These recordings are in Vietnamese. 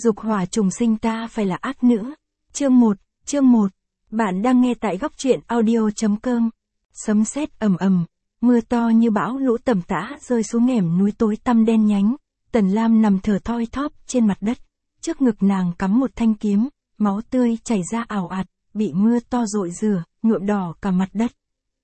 Dục hỏa trùng sinh ta phải là ác nữ. Chương 1. Bạn đang nghe tại góc truyện audio.com. Sấm sét ầm ầm, mưa to như bão lũ tầm tã rơi xuống nghẻm núi tối tăm đen nhánh. Tần Lam nằm thở thoi thóp trên mặt đất, trước ngực nàng cắm một thanh kiếm, máu tươi chảy ra ào ạt, bị mưa to dội rửa, nhuộm đỏ cả mặt đất.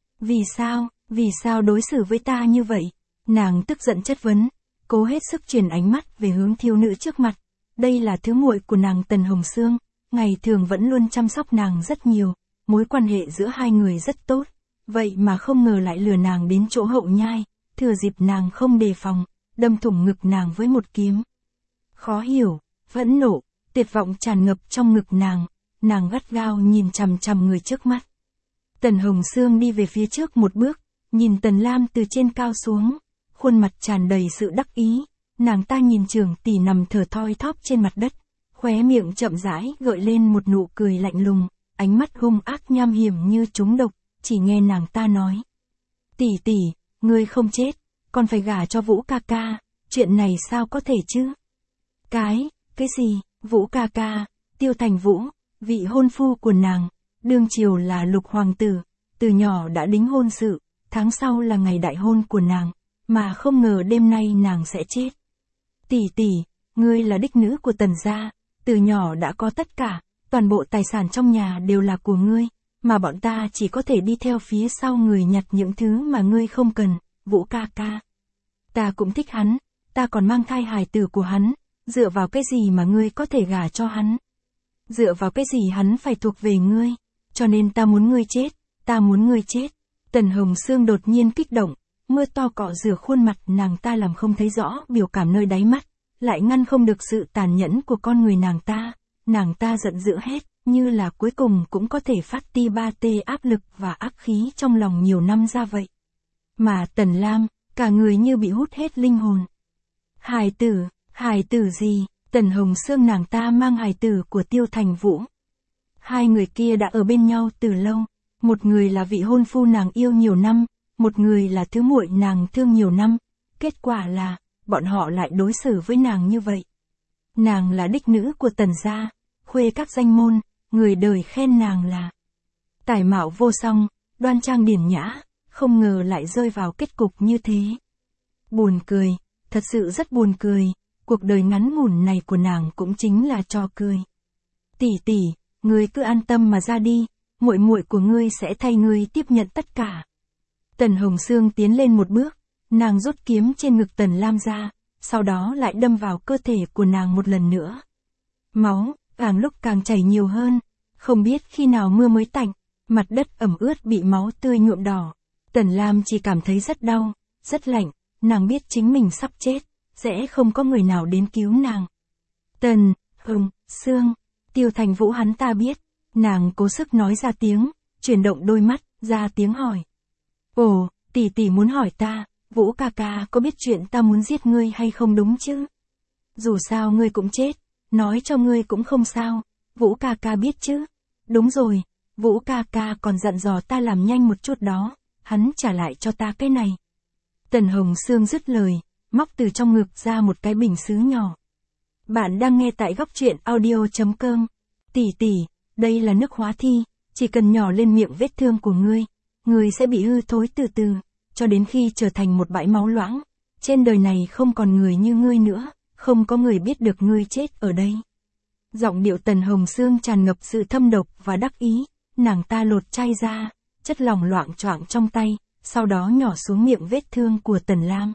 Vì sao đối xử với ta như vậy? Nàng tức giận chất vấn, cố hết sức truyền ánh mắt về hướng thiếu nữ trước mặt. Đây là thứ muội của nàng Tần Hồng Sương, ngày thường vẫn luôn chăm sóc nàng rất nhiều, mối quan hệ giữa hai người rất tốt. Vậy mà không ngờ lại lừa nàng đến chỗ hậu nhai, thừa dịp nàng không đề phòng, đâm thủng ngực nàng với một kiếm. Khó hiểu, phẫn nộ, tuyệt vọng tràn ngập trong ngực nàng gắt gao nhìn chằm chằm người trước mắt. Tần Hồng Sương đi về phía trước một bước, nhìn Tần Lam từ trên cao xuống, khuôn mặt tràn đầy sự đắc ý. Nàng ta nhìn trưởng tỷ nằm thở thoi thóp trên mặt đất, khóe miệng chậm rãi gợi lên một nụ cười lạnh lùng, ánh mắt hung ác nham hiểm như trúng độc, chỉ nghe nàng ta nói. Tỷ, ngươi không chết, còn phải gả cho Vũ ca ca, chuyện này sao có thể chứ? Cái gì? Vũ ca ca, Tiêu Thành Vũ, vị hôn phu của nàng, đương triều là Lục hoàng tử, từ nhỏ đã đính hôn sự, tháng sau là ngày đại hôn của nàng, mà không ngờ đêm nay nàng sẽ chết. Tỷ, ngươi là đích nữ của Tần gia, từ nhỏ đã có tất cả, toàn bộ tài sản trong nhà đều là của ngươi, mà bọn ta chỉ có thể đi theo phía sau người nhặt những thứ mà ngươi không cần. Vũ ca ca, ta cũng thích hắn, ta còn mang thai hài tử của hắn, dựa vào cái gì mà ngươi có thể gả cho hắn? Dựa vào cái gì hắn phải thuộc về ngươi? Cho nên ta muốn ngươi chết. Tần Hồng Sương đột nhiên kích động, mưa to cọ rửa khuôn mặt nàng ta làm không thấy rõ biểu cảm nơi đáy mắt, lại ngăn không được sự tàn nhẫn của con người nàng ta giận dữ hết, như là cuối cùng cũng có thể phát ti ba tê áp lực và ác khí trong lòng nhiều năm ra vậy. Mà Tần Lam, cả người như bị hút hết linh hồn. Hài tử gì? Tần Hồng Sương nàng ta mang hài tử của Tiêu Thành Vũ. Hai người kia đã ở bên nhau từ lâu, một người là vị hôn phu nàng yêu nhiều năm, một người là thứ muội nàng thương nhiều năm, kết quả là, bọn họ lại đối xử với nàng như vậy. Nàng là đích nữ của Tần gia, khuê các danh môn, người đời khen nàng là tài mạo vô song, đoan trang điển nhã, không ngờ lại rơi vào kết cục như thế. Buồn cười, thật sự rất buồn cười, cuộc đời ngắn ngủn này của nàng cũng chính là trò cười. Tỷ, ngươi cứ an tâm mà ra đi, muội của ngươi sẽ thay ngươi tiếp nhận tất cả. Tần Hồng Sương tiến lên một bước, nàng rút kiếm trên ngực Tần Lam ra, sau đó lại đâm vào cơ thể của nàng một lần nữa. Máu, càng lúc càng chảy nhiều hơn, không biết khi nào mưa mới tạnh, mặt đất ẩm ướt bị máu tươi nhuộm đỏ. Tần Lam chỉ cảm thấy rất đau, rất lạnh, nàng biết chính mình sắp chết, sẽ không có người nào đến cứu nàng. Tần Hồng Sương, Tiêu Thành Vũ hắn ta biết, nàng cố sức nói ra tiếng, chuyển động đôi mắt, ra tiếng hỏi. Ồ, tỷ muốn hỏi ta, Vũ ca ca có biết chuyện ta muốn giết ngươi hay không đúng chứ? Dù sao ngươi cũng chết, nói cho ngươi cũng không sao, Vũ ca ca biết chứ? Đúng rồi, Vũ ca ca còn dặn dò ta làm nhanh một chút đó, hắn trả lại cho ta cái này. Tần Hồng Sương dứt lời, móc từ trong ngực ra một cái bình sứ nhỏ. Bạn đang nghe tại góc truyện audio.com. Tỷ, đây là nước hóa thi, chỉ cần nhỏ lên miệng vết thương của ngươi sẽ bị hư thối từ từ, cho đến khi trở thành một bãi máu loãng. Trên đời này không còn người như ngươi nữa, không có người biết được ngươi chết ở đây. Giọng điệu Tần Hồng Sương tràn ngập sự thâm độc và đắc ý, nàng ta lột chai ra, chất lỏng loạng choạng trong tay, sau đó nhỏ xuống miệng vết thương của Tần Lam.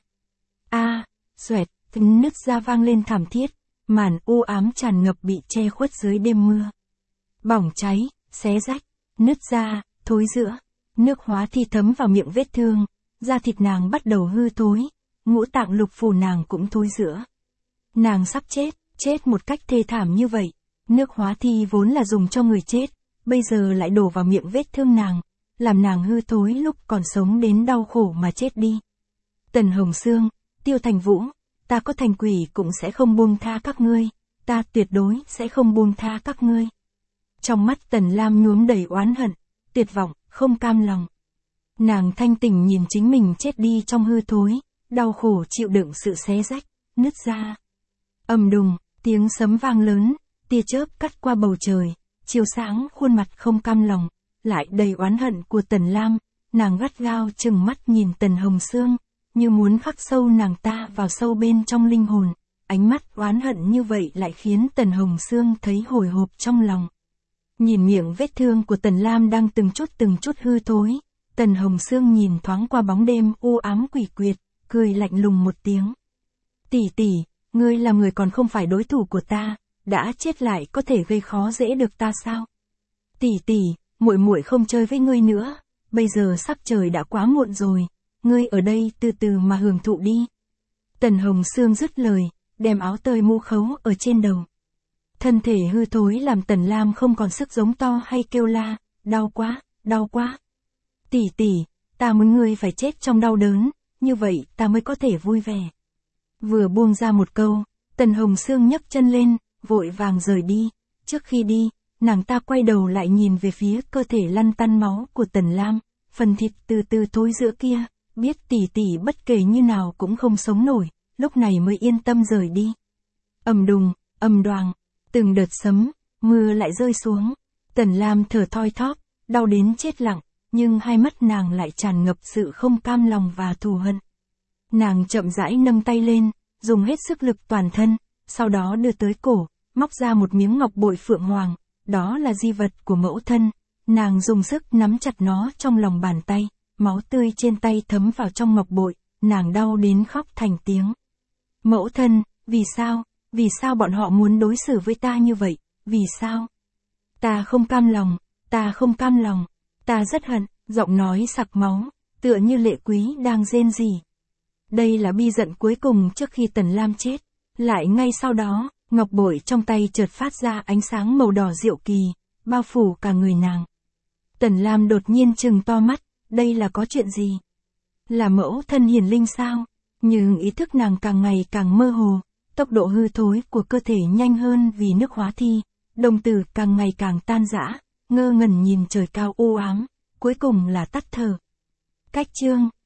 Xoẹt, tiếng nứt ra vang lên thảm thiết, màn u ám tràn ngập bị che khuất dưới đêm mưa. Bỏng cháy, xé rách, nứt ra, thối rữa, nước hóa thi thấm vào miệng vết thương, da thịt nàng bắt đầu hư thối, ngũ tạng lục phủ nàng cũng thối rữa. Nàng sắp chết một cách thê thảm như vậy, nước hóa thi vốn là dùng cho người chết, bây giờ lại đổ vào miệng vết thương nàng, làm nàng hư thối lúc còn sống đến đau khổ mà chết đi. Tần Hồng Sương, Tiêu Thành Vũ, ta có thành quỷ cũng sẽ không buông tha các ngươi, ta tuyệt đối sẽ không buông tha các ngươi. Trong mắt Tần Lam nhuốm đầy oán hận, tuyệt vọng, không cam lòng. Nàng thanh tỉnh nhìn chính mình chết đi trong hư thối, đau khổ chịu đựng sự xé rách, nứt ra. Ầm đùng, Tiếng sấm vang lớn, tia chớp cắt qua bầu trời, chiếu sáng khuôn mặt không cam lòng, lại đầy oán hận của Tần Lam, nàng gắt gao trừng mắt nhìn Tần Hồng Sương, như muốn khắc sâu nàng ta vào sâu bên trong linh hồn, ánh mắt oán hận như vậy lại khiến Tần Hồng Sương thấy hồi hộp trong lòng. Nhìn miệng vết thương của Tần Lam đang từng chút hư thối, Tần Hồng Sương nhìn thoáng qua bóng đêm u ám quỷ quyệt, cười lạnh lùng một tiếng. Tỷ tỷ, ngươi là người còn không phải đối thủ của ta, đã chết lại có thể gây khó dễ được ta sao? Tỷ tỷ, muội muội không chơi với ngươi nữa, bây giờ sắc trời đã quá muộn rồi, ngươi ở đây từ từ mà hưởng thụ đi. Tần Hồng Sương dứt lời, đem áo tơi mũ khấu ở trên đầu. Thân thể hư thối làm Tần Lam không còn sức giống to hay kêu la, đau quá, đau quá. Tỷ tỷ, ta muốn ngươi phải chết trong đau đớn, như vậy ta mới có thể vui vẻ. Vừa buông ra một câu, Tần Hồng Sương nhấc chân lên, vội vàng rời đi. Trước khi đi, nàng ta quay đầu lại nhìn về phía cơ thể lăn tăn máu của Tần Lam, phần thịt từ từ thối rữa kia, biết tỷ tỷ bất kể như nào cũng không sống nổi, lúc này mới yên tâm rời đi. Ầm đùng, ầm đoàng, từng đợt sấm, mưa lại rơi xuống. Tần Lam thở thoi thóp, đau đến chết lặng, nhưng hai mắt nàng lại tràn ngập sự không cam lòng và thù hận. Nàng chậm rãi nâng tay lên, dùng hết sức lực toàn thân, sau đó đưa tới cổ, móc ra một miếng ngọc bội phượng hoàng, đó là di vật của mẫu thân. Nàng dùng sức nắm chặt nó trong lòng bàn tay, máu tươi trên tay thấm vào trong ngọc bội, nàng đau đến khóc thành tiếng. Mẫu thân, vì sao bọn họ muốn đối xử với ta như vậy, vì sao? Ta không cam lòng, ta rất hận, giọng nói sặc máu, tựa như Lệ Quý đang rên rỉ. Đây là bi giận cuối cùng trước khi Tần Lam chết. Lại ngay sau đó, ngọc bội trong tay chợt phát ra ánh sáng màu đỏ diệu kỳ, bao phủ cả người nàng. Tần Lam đột nhiên trừng to mắt, đây là có chuyện gì? Là mẫu thân hiền linh sao? Nhưng ý thức nàng càng ngày càng mơ hồ, tốc độ hư thối của cơ thể nhanh hơn vì nước hóa thi, đồng tử càng ngày càng tan rã, ngơ ngẩn nhìn trời cao u ám, cuối cùng là tắt thở. Cách chương